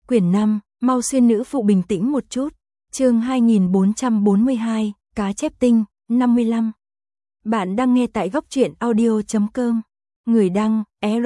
Quyển 5, mau xuyên nữ phụ bình tĩnh một chút. Chương 2442, cá chép tinh, 55. Bạn đang nghe tại góc truyện audio.com. Người đăng,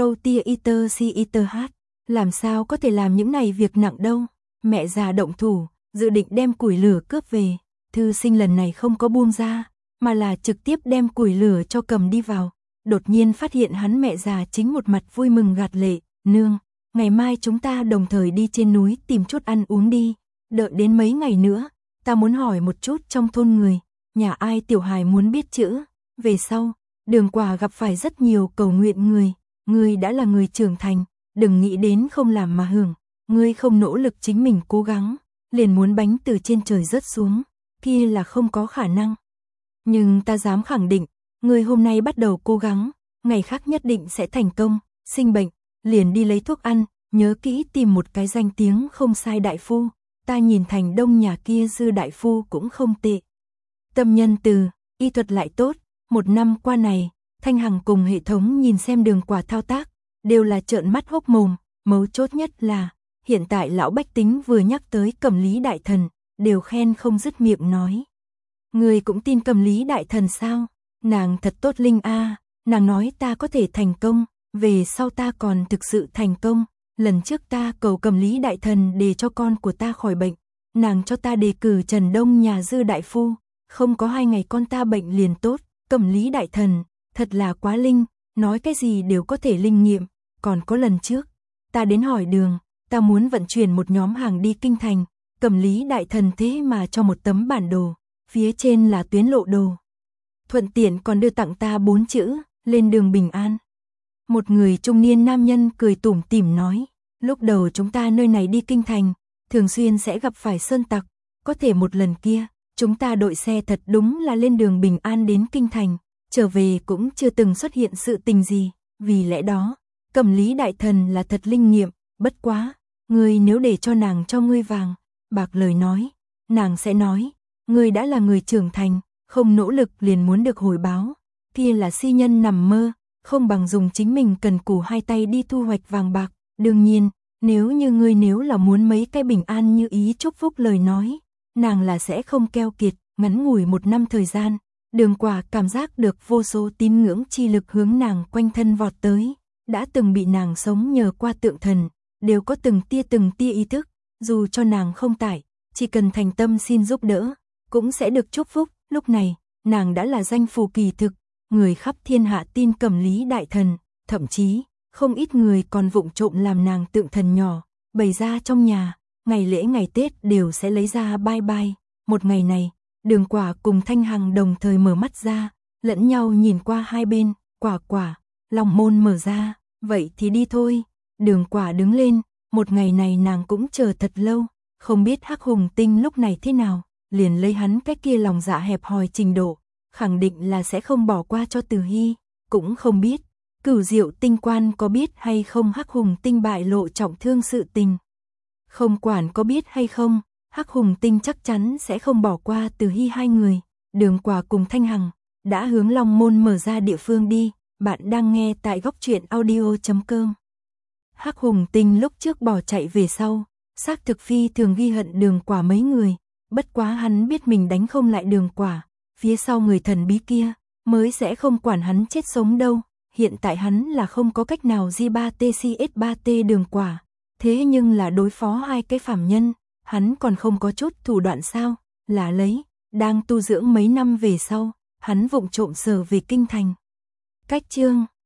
Erotiater. Làm sao có thể làm những này việc nặng đâu. Mẹ già động thủ, dự định đem củi lửa cướp về. Thư sinh lần này không có buông ra, mà là trực tiếp đem củi lửa cho cầm đi vào. Đột nhiên phát hiện hắn mẹ già chính một mặt vui mừng gạt lệ. Nương, ngày mai chúng ta đồng thời đi trên núi tìm chút ăn uống đi. Đợi đến mấy ngày nữa, ta muốn hỏi một chút trong thôn người, nhà ai tiểu hài muốn biết chữ. Về sau, Đường Quả gặp phải rất nhiều cầu nguyện người. Ngươi đã là người trưởng thành, đừng nghĩ đến không làm mà hưởng. Ngươi không nỗ lực chính mình cố gắng, liền muốn bánh từ trên trời rớt xuống, kia là không có khả năng. Nhưng ta dám khẳng định, ngươi hôm nay bắt đầu cố gắng, ngày khác nhất định sẽ thành công. Sinh bệnh, liền đi lấy thuốc ăn, nhớ kỹ tìm một cái danh tiếng không sai đại phu. Ta nhìn Thành Đông nhà kia Dư đại phu cũng không tệ. Tâm nhân từ, y thuật lại tốt. Một năm qua này, Thanh Hằng cùng hệ thống nhìn xem Đường Quả thao tác, đều là trợn mắt hốc mồm. Mấu chốt nhất là, hiện tại lão bách tính vừa nhắc tới Cẩm Lý đại thần, đều khen không dứt miệng nói. Người cũng tin Cẩm Lý đại thần sao? Nàng thật tốt linh a. Nàng nói ta có thể thành công, về sau ta còn thực sự thành công. Lần trước ta cầu Cẩm Lý đại thần để cho con của ta khỏi bệnh, nàng cho ta đề cử Trần Đông nhà Dư đại phu, không có 2 ngày con ta bệnh liền tốt. Cẩm Lý đại thần, thật là quá linh, nói cái gì đều có thể linh nghiệm. Còn có lần trước, ta đến hỏi đường, ta muốn vận chuyển một nhóm hàng đi kinh thành, Cẩm Lý đại thần thế mà cho một tấm bản đồ, phía trên là tuyến lộ đồ. Thuận tiện còn đưa tặng ta 4 chữ, lên đường bình an. Một người trung niên nam nhân cười tủm tỉm nói, lúc đầu chúng ta nơi này đi kinh thành, thường xuyên sẽ gặp phải sơn tặc, có thể một lần kia, chúng ta đội xe thật đúng là lên đường bình an đến kinh thành, trở về cũng chưa từng xuất hiện sự tình gì, vì lẽ đó, Cẩm Lý đại thần là thật linh nghiệm, bất quá, ngươi nếu để cho nàng cho ngươi vàng, bạc lời nói, nàng sẽ nói, ngươi đã là người trưởng thành, không nỗ lực liền muốn được hồi báo, kia là si nhân nằm mơ, không bằng dùng chính mình cần cù 2 tay đi thu hoạch vàng bạc. Đương nhiên, nếu như ngươi nếu là muốn mấy cái bình an như ý chúc phúc lời nói, nàng là sẽ không keo kiệt. Ngắn ngủi 1 năm thời gian, Đường Quả cảm giác được vô số tín ngưỡng chi lực hướng nàng quanh thân vọt tới, đã từng bị nàng sống nhờ qua tượng thần, đều có từng tia ý thức, dù cho nàng không tại, chỉ cần thành tâm xin giúp đỡ, cũng sẽ được chúc phúc. Lúc này, nàng đã là danh phù kỳ thực, người khắp thiên hạ tin Cẩm Lý đại thần, thậm chí, không ít người còn vụng trộm làm nàng tượng thần nhỏ, bày ra trong nhà, ngày lễ ngày Tết đều sẽ lấy ra bye bye. Một ngày này, Đường Quả cùng Thanh Hằng đồng thời mở mắt ra, lẫn nhau nhìn qua hai bên, Quả, lòng môn mở ra, vậy thì đi thôi. Đường Quả đứng lên, một ngày này nàng cũng chờ thật lâu, không biết Hắc Hùng Tinh lúc này thế nào, liền lấy hắn cái kia lòng dạ hẹp hòi trình độ, khẳng định là sẽ không bỏ qua cho Từ Hy, cũng không biết, Cửu Diệu Tinh Quan có biết hay không Hắc Hùng Tinh bại lộ trọng thương sự tình. Không quản có biết hay không, Hắc Hùng Tinh chắc chắn sẽ không bỏ qua Từ Hy hai người. Đường Quả cùng Thanh Hằng đã hướng Long Môn mở ra địa phương đi. Bạn đang nghe tại góc truyện audio.com. Hắc Hùng Tinh lúc trước bỏ chạy về sau, xác thực phi thường ghi hận Đường Quả mấy người, bất quá hắn biết mình đánh không lại Đường Quả, phía sau người thần bí kia mới sẽ không quản hắn chết sống đâu. Hiện tại hắn là không có cách nào J3TCS3T Đường Quả, thế nhưng là đối phó 2 cái phàm nhân, hắn còn không có chút thủ đoạn sao? Là lấy, đang tu dưỡng mấy năm về sau, hắn vụng trộm sờ về kinh thành. Cách chương